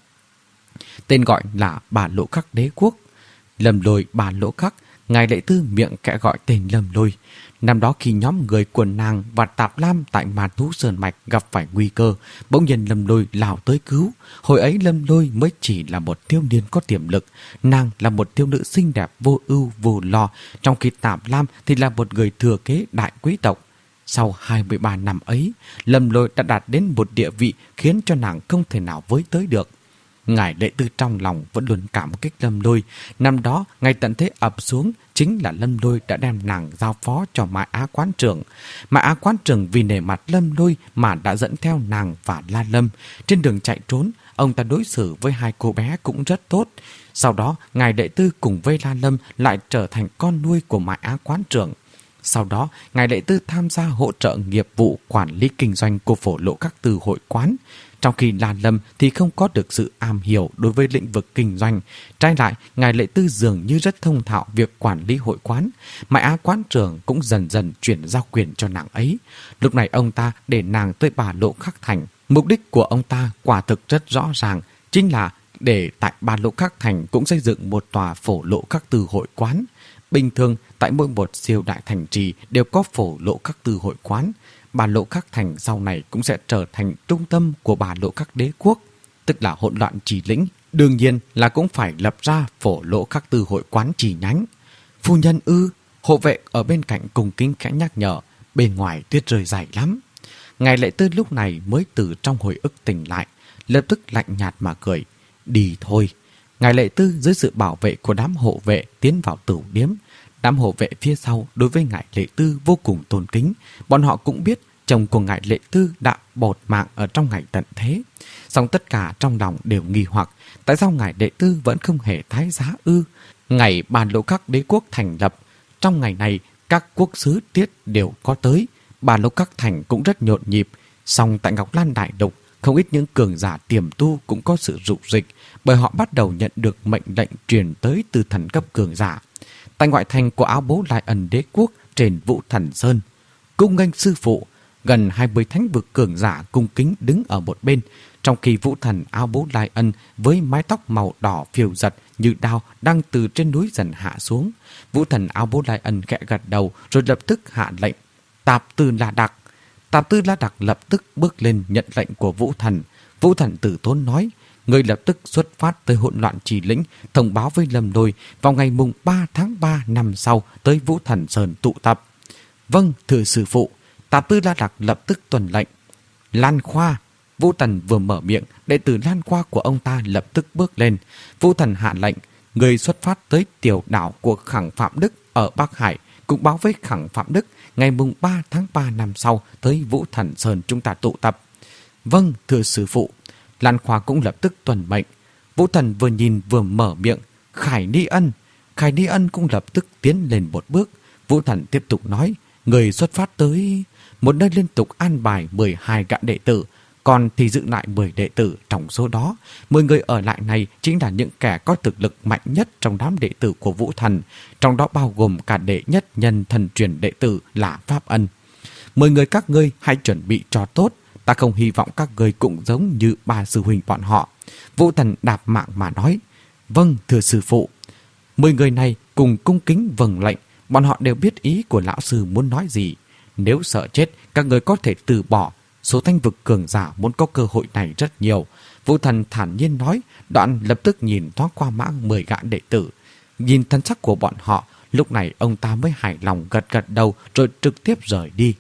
Tên gọi là Ba Lỗ Khắc Đế Quốc. Lâm Lôi Ba Lỗ Khắc, ngài Lệ Tư miệng kẽ gọi tên Lâm Lôi. Năm đó khi nhóm người của nàng và Tạp Lam tại Ma Thú Sơn Mạch gặp phải nguy cơ, bỗng nhiên Lâm Lôi lao tới cứu. Hồi ấy Lâm Lôi mới chỉ là một thiếu niên có tiềm lực, nàng là một thiếu nữ xinh đẹp vô ưu vô lo, trong khi Tạp Lam thì là một người thừa kế đại quý tộc. Sau hai mươi ba năm ấy, Lâm Lôi đã đạt đến một địa vị khiến cho nàng không thể nào với tới được. Ngài Lệ Tư trong lòng vẫn luôn cảm kích Lâm Lôi. Năm đó, ngày tận thế ập xuống, chính là Lâm Lôi đã đem nàng giao phó cho Mại Á Quán Trưởng. Mại Á Quán Trưởng vì nể mặt Lâm Lôi mà đã dẫn theo nàng và La Lâm. Trên đường chạy trốn, ông ta đối xử với hai cô bé cũng rất tốt. Sau đó, ngài Lệ Tư cùng với La Lâm lại trở thành con nuôi của Mại Á Quán Trưởng. Sau đó, ngài Lệ Tư tham gia hỗ trợ nghiệp vụ quản lý kinh doanh của Phổ Lộ Các Tư hội quán. Trong khi La Lâm thì không có được sự am hiểu đối với lĩnh vực kinh doanh. Trái lại, ngài Lệ Tư dường như rất thông thạo việc quản lý hội quán. Mại Á Quán Trưởng cũng dần dần chuyển giao quyền cho nàng ấy. Lúc này ông ta để nàng tới Ba Lỗ Khắc Thành. Mục đích của ông ta quả thực rất rõ ràng, chính là để tại Ba Lỗ Khắc Thành cũng xây dựng một tòa Phổ Lộ Các Tư hội quán. Bình thường, tại mỗi một siêu đại thành trì đều có Phổ Lộ Các Tư hội quán. Ba Lỗ Khắc Thành sau này cũng sẽ trở thành trung tâm của Ba Lỗ Khắc Đế Quốc, tức là hỗn loạn trì lĩnh. Đương nhiên là cũng phải lập ra Phổ Lỗ Khắc Tư hội quán chi nhánh. Phu nhân ư? Hộ vệ ở bên cạnh cùng kính khẽ nhắc nhở. Bên ngoài tuyết rơi dày lắm. Ngài Lệ Tư lúc này mới từ trong hồi ức tỉnh lại, lập tức lạnh nhạt mà cười. Đi thôi. Ngài Lệ Tư dưới sự bảo vệ của đám hộ vệ tiến vào tửu điếm. Đám hộ vệ phía sau đối với ngài Lệ Tư vô cùng tôn kính. Bọn họ cũng biết chồng của ngài Lệ Tư đã bột mạng ở trong ngày tận thế. Song tất cả trong lòng đều nghi hoặc tại sao ngài Lệ Tư vẫn không hề tái giá ư. Ngày Ba Lỗ Khắc Đế Quốc thành lập, trong ngày này các quốc sứ tiết đều có tới. Ba Lỗ Khắc Thành cũng rất nhộn nhịp. Song tại Ngọc Lan Đại Lục, không ít những cường giả tiềm tu cũng có sự rục rịch, bởi họ bắt đầu nhận được mệnh lệnh truyền tới từ thần cấp cường giả. Tại ngoại thành của Áo Bố Lai Ân Đế Quốc trên Vũ Thần Sơn, cung nghênh sư phụ, gần hai mươi thánh vực cường giả cung kính đứng ở một bên, trong khi Vũ Thần Áo Bố Lai Ân với mái tóc màu đỏ phiêu giật như đao đang từ trên núi dần hạ xuống. Vũ Thần Áo Bố Lai Ân khẽ gật đầu rồi lập tức hạ lệnh. Tạp Tư La Đặc. Tạp Tư La Đặc lập tức bước lên nhận lệnh của Vũ Thần. Vũ Thần Tử Tốn nói, người lập tức xuất phát tới hỗn loạn trì lĩnh, thông báo với Lâm Lôi vào ngày mùng ba tháng ba năm sau tới Vũ Thần Sơn tụ tập. Vâng, thưa sư phụ. Tạp Tư La Đặc lập tức tuần lệnh. Lan Khoa. Vũ Thần vừa mở miệng, đệ tử Lan Khoa của ông ta lập tức bước lên. Vũ Thần hạ lệnh, người xuất phát tới tiểu đảo của Khẳng Phạm Đức ở Bắc Hải, cũng báo với Khẳng Phạm Đức ngày mùng ba tháng ba năm sau tới Vũ Thần Sơn chúng ta tụ tập. Vâng, thưa sư phụ. Lan Khoa cũng lập tức tuần mệnh. Vũ Thần vừa nhìn vừa mở miệng. Khải Ni Ân. Khải Ni Ân cũng lập tức tiến lên một bước. Vũ Thần tiếp tục nói, người xuất phát tới một nơi liên tục an bài mười hai gã đệ tử, còn thì giữ lại mười đệ tử. Trong số đó, mười người ở lại này chính là những kẻ có thực lực mạnh nhất trong đám đệ tử của Vũ Thần, trong đó bao gồm cả đệ nhất nhân thần truyền đệ tử là Pháp Ân. Mười người các ngươi hãy chuẩn bị cho tốt, ta không hy vọng các người cũng giống như ba sư huynh bọn họ. Vũ Thần đạp mạng mà nói. Vâng, thưa sư phụ. Mười người này cùng cung kính vâng lệnh. Bọn họ đều biết ý của lão sư muốn nói gì. Nếu sợ chết, các người có thể từ bỏ. Số Thanh vực cường giả muốn có cơ hội này rất nhiều. Vũ Thần thản nhiên nói, đoạn lập tức nhìn thoáng qua mã mười gã đệ tử. Nhìn thân sắc của bọn họ, lúc này ông ta mới hài lòng gật gật đầu rồi trực tiếp rời đi.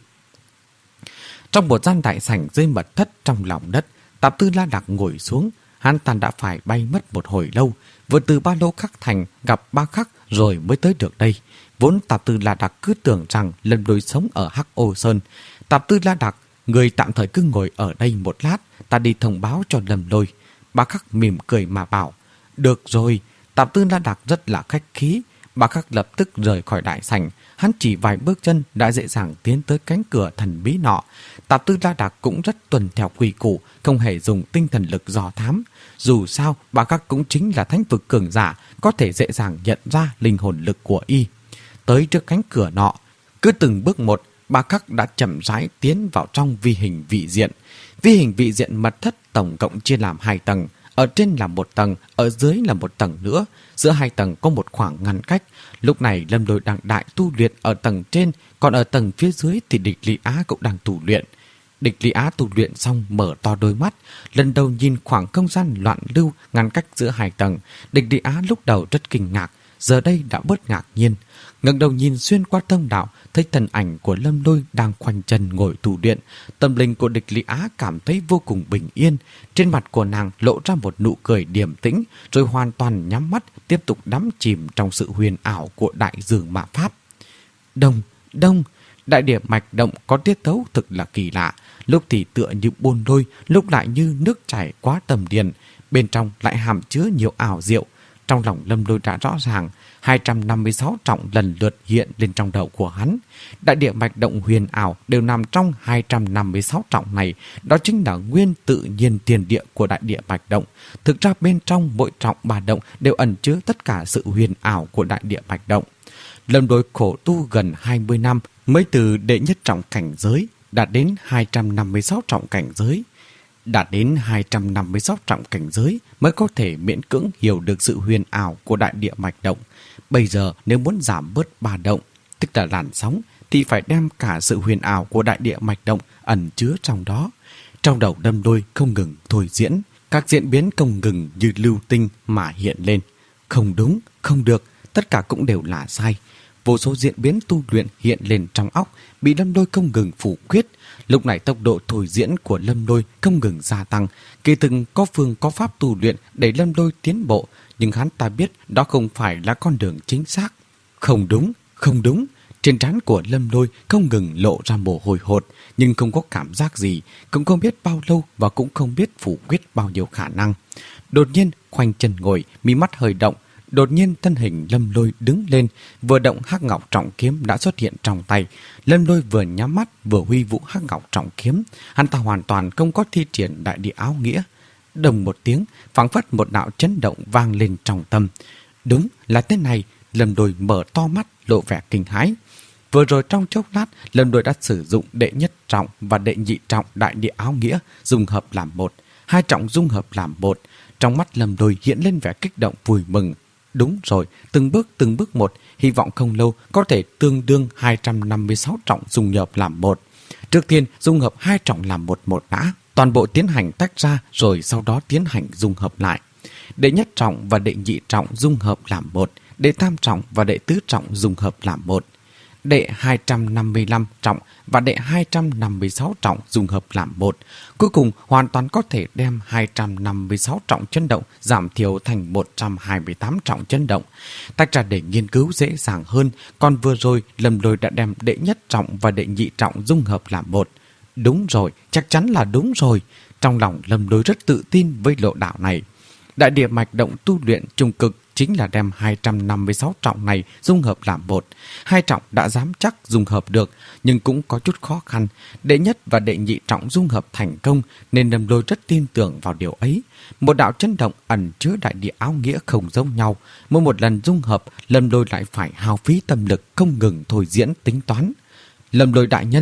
Trong một gian đại sảnh dưới mật thất trong lòng đất, Tạp Tư La Đạc ngồi xuống. Hắn ta đã phải bay mất một hồi lâu, vừa từ ba lô khắc thành gặp ba khắc rồi mới tới được đây. Vốn Tạp Tư La Đạc cứ tưởng rằng Lâm Lôi sống ở Hắc Ô Sơn. Tạp Tư La Đạc, người tạm thời cứ ngồi ở đây một lát, ta đi thông báo cho Lâm Lôi. Ba khắc mỉm cười mà bảo, được rồi. Tạp Tư La Đạc rất là khách khí. Ba khắc lập tức rời khỏi đại sảnh. Hắn chỉ vài bước chân đã dễ dàng tiến tới cánh cửa thần bí nọ. Tạp Tư La Đạc cũng rất tuân theo quy củ, không hề dùng tinh thần lực dò thám. Dù sao, ba khắc cũng chính là thánh vực cường giả, có thể dễ dàng nhận ra linh hồn lực của y. Tới trước cánh cửa nọ, cứ từng bước một, ba khắc đã chậm rãi tiến vào trong vi hình vị diện. Vi hình vị diện mật thất tổng cộng chia làm hai tầng. Ở trên là một tầng, ở dưới là một tầng nữa. Giữa hai tầng có một khoảng ngăn cách. Lúc này Lâm Lôi đang đại tu luyện ở tầng trên, còn ở tầng phía dưới thì Địch Lý Á cũng đang tu luyện. Địch Lý Á tu luyện xong mở to đôi mắt, lần đầu nhìn khoảng không gian loạn lưu ngăn cách giữa hai tầng. Địch Lý Á lúc đầu rất kinh ngạc, giờ đây đã bớt ngạc nhiên. Ngẩng đầu nhìn xuyên qua thông đạo, thấy thân ảnh của Lâm Lôi đang khoanh chân ngồi tu luyện. Tâm linh của Địch Lý Á cảm thấy vô cùng bình yên. Trên mặt của nàng lộ ra một nụ cười điềm tĩnh, rồi hoàn toàn nhắm mắt, tiếp tục đắm chìm trong sự huyền ảo của đại dương mạ pháp. Đông, đông, đại địa mạch động có tiết tấu thực là kỳ lạ. Lúc thì tựa như buôn lôi, lúc lại như nước chảy quá tầm điền. Bên trong lại hàm chứa nhiều ảo diệu. Trong lòng Lâm Lôi đã rõ ràng, hai trăm năm mươi sáu trọng lần lượt hiện lên trong đầu của hắn. Đại địa mạch động huyền ảo đều nằm trong hai trăm năm mươi sáu trọng này. Đó chính là nguyên tự nhiên tiền địa của đại địa mạch động. Thực ra bên trong mỗi trọng ba động đều ẩn chứa tất cả sự huyền ảo của đại địa mạch động. Lâm Lôi khổ tu gần hai mươi năm mới từ đệ nhất trọng cảnh giới đạt đến hai trăm năm mươi sáu trọng cảnh giới. Đạt đến hai trăm năm mươi sáu trọng cảnh giới mới có thể miễn cưỡng hiểu được sự huyền ảo của đại địa mạch động. Bây giờ nếu muốn giảm bớt ba động, tức là làn sóng, thì phải đem cả sự huyền ảo của đại địa mạch động ẩn chứa trong đó. Trong đầu Lâm Lôi không ngừng thôi diễn, các diễn biến không ngừng như lưu tinh mà hiện lên. Không đúng, không được, tất cả cũng đều là sai. Vô số diễn biến tu luyện hiện lên trong óc, bị Lâm Lôi không ngừng phủ quyết. Lúc này tốc độ thôi diễn của Lâm Lôi không ngừng gia tăng. Kỳ từng có phương có pháp tu luyện để Lâm Lôi tiến bộ, nhưng hắn ta biết đó không phải là con đường chính xác. Không đúng, không đúng. Trên trán của Lâm Lôi không ngừng lộ ra mồ hôi hột, nhưng không có cảm giác gì, cũng không biết bao lâu và cũng không biết phủ quyết bao nhiêu khả năng. Đột nhiên khoanh chân ngồi, mí mắt hơi động. Đột nhiên thân hình Lâm Lôi đứng lên, vừa động hắc ngọc trọng kiếm đã xuất hiện trong tay. Lâm Lôi vừa nhắm mắt vừa huy vũ hắc ngọc trọng kiếm. Hắn ta hoàn toàn không có thi triển đại địa áo nghĩa. Đồng một tiếng, phảng phất một đạo chấn động vang lên trong tâm. Đúng là thế này. Lâm Lôi mở to mắt lộ vẻ kinh hãi. Vừa rồi trong chốc lát, Lâm Lôi đã sử dụng đệ nhất trọng và đệ nhị trọng đại địa áo nghĩa dung hợp làm một, hai trọng dung hợp làm một. Trong mắt Lâm Lôi hiện lên vẻ kích động vui mừng. Đúng rồi, từng bước từng bước một, hy vọng không lâu có thể tương đương hai trăm năm mươi sáu trọng dung hợp làm một. Trước tiên dung hợp hai trọng làm một một đã, toàn bộ tiến hành tách ra rồi sau đó tiến hành dung hợp lại. Đệ nhất trọng và đệ nhị trọng dung hợp làm một, đệ tam trọng và đệ tứ trọng dung hợp làm một. Đệ hai trăm năm mươi lăm trọng và đệ hai trăm năm mươi sáu trọng dung hợp làm một. Cuối cùng hoàn toàn có thể đem hai trăm năm mươi sáu trọng chấn động giảm thiểu thành một trăm hai mươi tám trọng chấn động. Tách ra để nghiên cứu dễ dàng hơn, còn vừa rồi Lâm Lôi đã đem đệ nhất trọng và đệ nhị trọng dung hợp làm một. Đúng rồi, chắc chắn là đúng rồi. Trong lòng Lâm Lôi rất tự tin với lộ đạo này. Đại địa mạch động tu luyện trung cực chính là đem hai trăm năm mươi sáu trọng này dung hợp làm một. Hai trọng đã dám chắc dung hợp được, nhưng cũng có chút khó khăn. Đệ nhất và đệ nhị trọng dung hợp thành công, nên Lâm Lôi rất tin tưởng vào điều ấy. Một đạo chấn động ẩn chứa đại địa áo nghĩa không giống nhau. Mỗi một lần dung hợp, Lâm Lôi lại phải hao phí tâm lực không ngừng thôi diễn tính toán. Lâm Lôi đại nhân,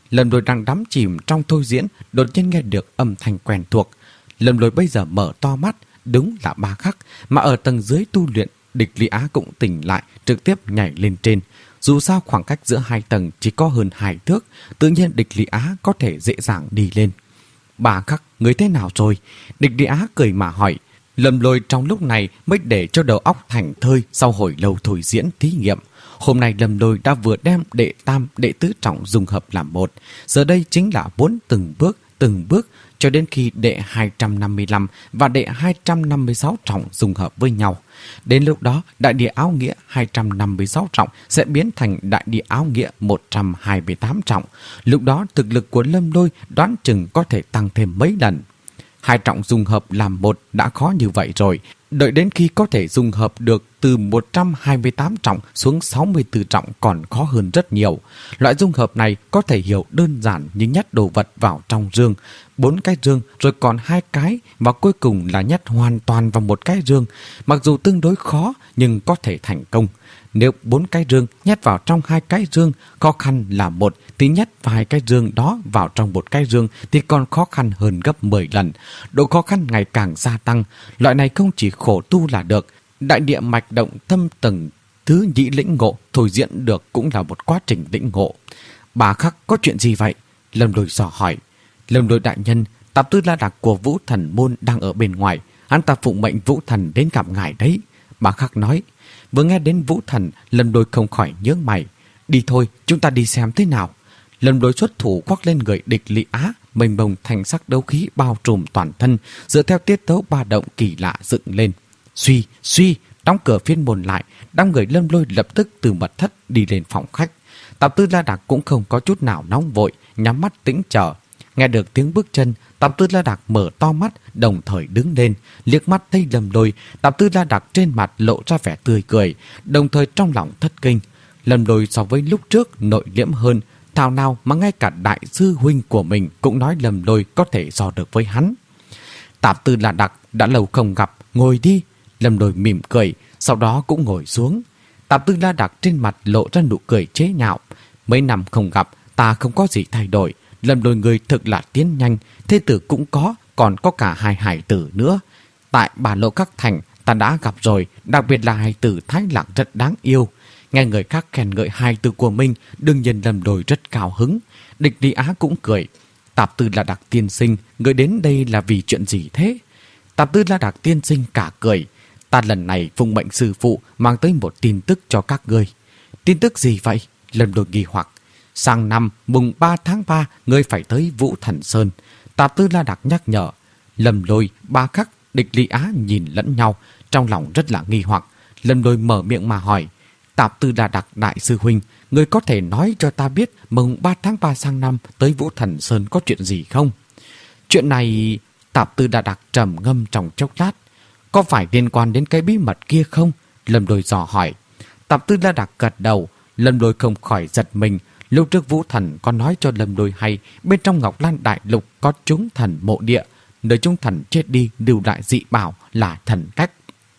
Lâm Lôi đang đắm chìm trong thôi diễn, đột nhiên nghe được âm thanh quen thuộc. Lâm Lôi bây giờ mở to mắt, đúng là Ba Khắc, mà ở tầng dưới tu luyện, Địch Lý Á cũng tỉnh lại, trực tiếp nhảy lên trên. Dù sao khoảng cách giữa hai tầng chỉ có hơn hai thước, tự nhiên Địch Lý Á có thể dễ dàng đi lên. Ba Khắc, người thế nào rồi? Địch Lý Á cười mà hỏi. Lâm Lôi trong lúc này mới để cho đầu óc thành thơi sau hồi lâu thôi diễn thí nghiệm. Hôm nay Lâm Lôi đã vừa đem đệ tam, đệ tứ trọng dung hợp làm một. Giờ đây chính là muốn từng bước, từng bước cho đến khi đệ hai trăm năm mươi lăm và đệ hai trăm năm mươi sáu trọng dung hợp với nhau. Đến lúc đó, đại địa áo nghĩa hai trăm năm mươi sáu trọng sẽ biến thành đại địa áo nghĩa một trăm hai mươi tám trọng. Lúc đó, thực lực của Lâm Lôi đoán chừng có thể tăng thêm mấy lần. Hai trọng dung hợp làm một đã khó như vậy rồi. Đợi đến khi có thể dung hợp được từ một trăm hai mươi tám trọng xuống sáu mươi tư trọng còn khó hơn rất nhiều. Loại dung hợp này có thể hiểu đơn giản như nhét đồ vật vào trong rương. Bốn cái rương rồi còn hai cái và cuối cùng là nhét hoàn toàn vào một cái rương. Mặc dù tương đối khó nhưng có thể thành công. Nếu bốn cái rương nhét vào trong hai cái rương khó khăn là một thì nhét vài cái rương đó vào trong một cái rương thì còn khó khăn hơn gấp mười lần. Độ khó khăn ngày càng gia tăng. Loại này không chỉ khổ tu là được. Đại địa mạch động thâm tầng thứ nhị lĩnh ngộ thôi diễn được cũng là một quá trình lĩnh ngộ. Bà Khắc có chuyện gì vậy? Lâm Lôi dò hỏi. Lâm Lôi đại nhân, Tạp Tư La Đạc của Vũ Thần Môn đang ở bên ngoài. Hắn ta phụng mệnh Vũ Thần đến gặp ngài đấy. Bà Khắc nói. Vừa nghe đến Vũ Thần, Lâm Lôi không khỏi nhớ mày. Đi thôi, chúng ta đi xem thế nào. Lâm Lôi xuất thủ khoác lên người Địch Lý Á, mênh mông thành sắc đấu khí bao trùm toàn thân, dựa theo tiết tấu ba động kỳ lạ dựng lên. Suy, suy, đóng cửa phiên môn lại, đám người Lâm Lôi lập tức từ mật thất đi lên phòng khách. Tạp Tư La Đạc cũng không có chút nào nóng vội, nhắm mắt tĩnh chờ. Nghe được tiếng bước chân, Tạp Tư La Đạc mở to mắt, đồng thời đứng lên, liếc mắt thấy Lâm Lôi. Tạp Tư La Đạc trên mặt lộ ra vẻ tươi cười, đồng thời trong lòng thất kinh. Lâm Lôi so với lúc trước nội liễm hơn, thảo nào mà ngay cả đại sư huynh của mình cũng nói Lâm Lôi có thể so được với hắn. Tạp Tư La Đạc đã lâu không gặp, ngồi đi. Lâm Lôi mỉm cười, sau đó cũng ngồi xuống. Tạp Tư La Đạc trên mặt lộ ra nụ cười chế nhạo. Mấy năm không gặp, ta không có gì thay đổi. Lâm Lôi người thực là tiến nhanh, thế tử cũng có, còn có cả hai hải tử nữa. Tại Bà Lộ Các Thành, ta đã gặp rồi, đặc biệt là hải tử Thái Lạc rất đáng yêu. Nghe người khác khen ngợi hài từ của mình, đương nhiên Lâm Lôi rất cao hứng. Địch Lý Á cũng cười. Tạp Tư La Đạc tiên sinh, người đến đây là vì chuyện gì thế? Tạp Tư La Đạc tiên sinh cả cười. Ta lần này phụng mệnh sư phụ mang tới một tin tức cho các ngươi. Tin tức gì vậy? Lâm Lôi nghi hoặc. Sang năm mùng ba tháng ba, ngươi phải tới Vũ Thần Sơn. Tạp Tư La Đạc nhắc nhở. Lâm Lôi, Ba Khắc, Địch Lý Á nhìn lẫn nhau, trong lòng rất là nghi hoặc. Lâm Lôi mở miệng mà hỏi. Tạp Tư La Đạc đại sư huynh, người có thể nói cho ta biết mùng ba tháng ba sang năm tới Vũ Thần Sơn có chuyện gì không? Chuyện này... Tạp Tư La Đạc trầm ngâm trong chốc lát. Có phải liên quan đến cái bí mật kia không? Lâm Lôi dò hỏi. Tạp Tư La Đạc gật đầu. Lâm Lôi không khỏi giật mình. Lúc trước Vũ Thần có nói cho Lâm Lôi hay bên trong Ngọc Lan Đại Lục có chúng thần mộ địa, nơi chúng thần chết đi lưu lại dị bảo là thần cách.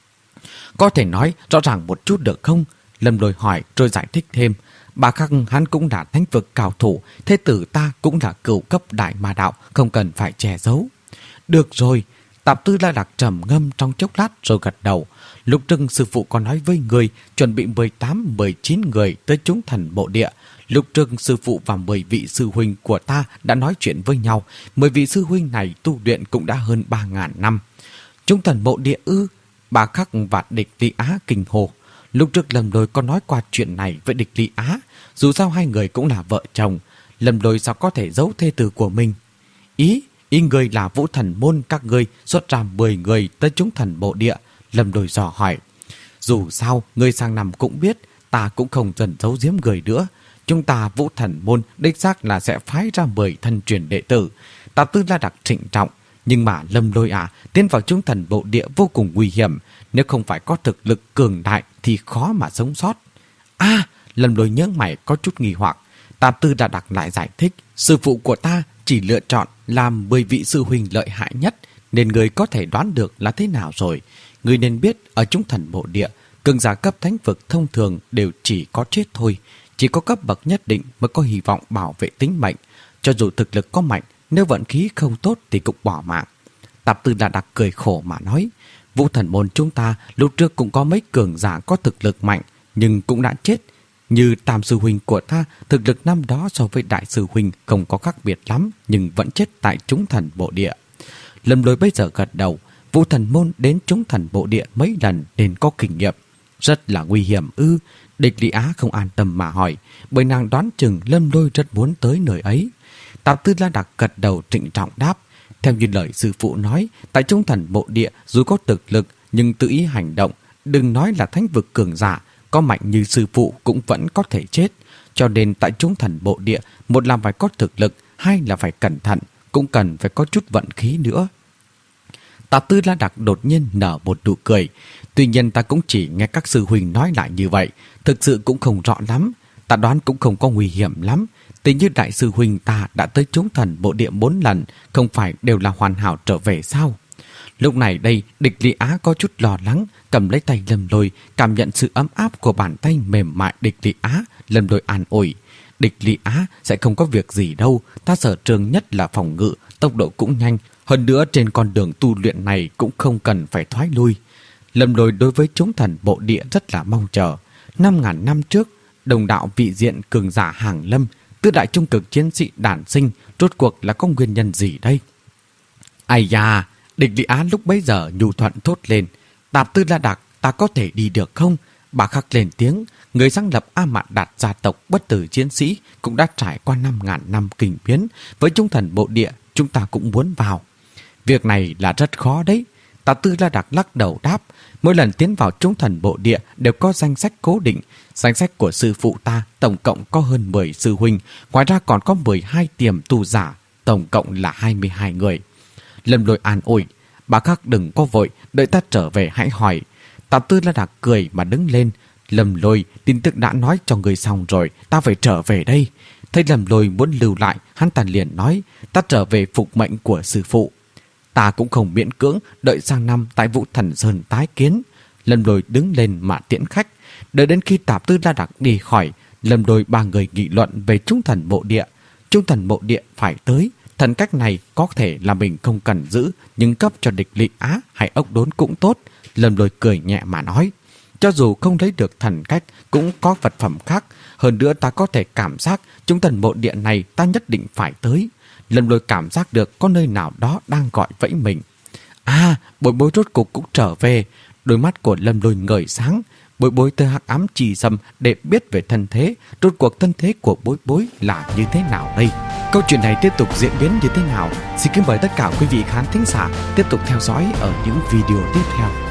Có thể nói rõ ràng một chút được không? Lâm Lôi hỏi rồi giải thích thêm. Bà Khắc hắn cũng là thánh vực cao thủ, thế tử ta cũng là cửu cấp đại ma đạo, không cần phải che giấu. Được rồi. Tạp Tư La Đạc trầm ngâm trong chốc lát rồi gật đầu. Lúc trước sư phụ có nói với người chuẩn bị mười tám mười chín người tới chúng thần mộ địa. Lúc trước sư phụ và mười vị sư huynh của ta đã nói chuyện với nhau. mười vị sư huynh này tu luyện cũng đã hơn ba ngàn năm. Chúng thần mộ địa ư? Bà Khắc và Địch Lý Á kinh hồ. Lúc trước Lâm Lôi có nói qua chuyện này với Địch Lý Á. Dù sao hai người cũng là vợ chồng, Lâm Lôi sao có thể giấu thê tử của mình? Ý, ý người là Vũ Thần Môn các ngươi xuất ra mười người tới chúng thần mộ địa. Lâm Lôi dò hỏi. Dù sao, người sang năm cũng biết, ta cũng không dần giấu giếm người nữa. Chúng ta Vũ Thần Môn đích xác là sẽ phái ra mười thân truyền đệ tử. Tạp Tư La Đạc trịnh trọng. Nhưng mà Lâm Lôi à, tiến vào chúng thần mộ địa vô cùng nguy hiểm. Nếu không phải có thực lực cường đại thì khó mà sống sót. À, Lâm Lôi nhớ mày có chút nghi hoặc. Tạp Tư La Đạc lại giải thích. Sư phụ của ta chỉ lựa chọn làm mười vị sư huynh lợi hại nhất, nên người có thể đoán được là thế nào rồi. Người nên biết ở chúng thần mộ địa, cường giả cấp thánh vực thông thường đều chỉ có chết thôi. chỉ có cấp bậc nhất định mới có hy vọng bảo vệ tính mệnh. Cho dù thực lực có mạnh, nếu vận khí không tốt thì cũng bỏ mạng. Tạp Tư La Đặc cười khổ mà nói, Vũ Thần môn chúng ta lúc trước cũng có mấy cường giả có thực lực mạnh, nhưng cũng đã chết. Như Tam sư huynh của ta, thực lực năm đó so với Đại sư huynh không có khác biệt lắm, nhưng vẫn chết tại Chúng Thần Bộ Địa. Lâm Lôi bây giờ gật đầu, Vũ Thần môn đến Chúng Thần Bộ Địa mấy lần nên có kinh nghiệm. Rất là nguy hiểm ư? Địch Lý Á không an tâm mà hỏi, bởi nàng đoán chừng Lâm Lôi rất muốn tới nơi ấy. Tạp Tư La Đặc gật đầu trịnh trọng đáp, theo như lời sư phụ nói, tại Chúng Thần Bộ Địa dù có thực lực nhưng tự ý hành động, đừng nói là thánh vực cường giả, có mạnh như sư phụ cũng vẫn có thể chết. Cho nên tại Chúng Thần Bộ Địa, một là phải có thực lực, hai là phải cẩn thận, cũng cần phải có chút vận khí nữa. Tạp Tư La Đặc đột nhiên nở một nụ cười. Tuy nhiên ta cũng chỉ nghe các sư huynh nói lại như vậy, thực sự cũng không rõ lắm. Ta đoán cũng không có nguy hiểm lắm. Tính như Đại sư huynh ta đã tới Chúng Thần Bộ Địa bốn lần, không phải đều là hoàn hảo trở về sao? Lúc này đây, Địch Lý Á có chút lo lắng, cầm lấy tay Lâm Lôi, cảm nhận sự ấm áp của bàn tay mềm mại Địch Lý Á. Lâm Lôi an ủi, Địch Lý Á sẽ không có việc gì đâu, ta sở trường nhất là phòng ngự, tốc độ cũng nhanh, hơn nữa trên con đường tu luyện này cũng không cần phải thoái lui. Lâm Lôi đối với Chúng Thần Bộ Địa rất là mong chờ. Năm ngàn năm trước, đồng đạo vị diện cường giả hàng lâm, tứ đại trung cực chiến sĩ đản sinh, rốt cuộc là có nguyên nhân gì đây? Ai da, Địch Lý Á lúc bấy giờ nhu thuận thốt lên, Tạp Tư La Đặc, ta có thể đi được không? Bà khắc lên tiếng, người sáng lập A Mạn Đạt gia tộc bất tử chiến sĩ cũng đã trải qua năm ngàn năm kình biến, với Chúng Thần Bộ Địa chúng ta cũng muốn vào. Việc này là rất khó đấy. Tạp Tư La Đặc lắc đầu đáp, mỗi lần tiến vào Chúng Thần Bộ Địa đều có danh sách cố định. Danh sách của sư phụ ta tổng cộng có hơn mười sư huynh, ngoài ra còn có mười hai tiềm tu giả, tổng cộng là hai mươi hai người. Lâm Lôi an ủi, bà khắc đừng có vội, đợi ta trở về hãy hỏi. Tạp Tư La Đặc cười mà đứng lên, Lâm Lôi, tin tức đã nói cho người xong rồi, ta phải trở về đây. Thấy Lâm Lôi muốn lưu lại, hắn ta liền nói, ta trở về phục mệnh của sư phụ. Ta cũng không miễn cưỡng, đợi sang năm tại Vũ Thần Sơn tái kiến. Lâm Lôi đứng lên mà tiễn khách. Đợi đến khi Tạp Tư La Đặc đi khỏi, Lâm Lôi ba người nghị luận về Chúng Thần Bộ Địa. Chúng Thần Bộ Địa phải tới, thần cách này có thể là mình không cần giữ, nhưng cấp cho Địch Lý Á hay ốc đốn cũng tốt. Lâm Lôi cười nhẹ mà nói, cho dù không lấy được thần cách cũng có vật phẩm khác. Hơn nữa ta có thể cảm giác Chúng Thần Bộ Địa này ta nhất định phải tới. Lâm Lôi cảm giác được có nơi nào đó đang gọi vẫy mình. À, Bối Bối rốt cục cũng trở về. Đôi mắt của Lâm Lôi ngời sáng. Bối Bối tới hắc ám trì sâm để biết về thân thế. Rốt cuộc thân thế của Bối Bối là như thế nào đây? Câu chuyện này tiếp tục diễn biến như thế nào? Xin kính mời tất cả quý vị khán thính giả tiếp tục theo dõi ở những video tiếp theo.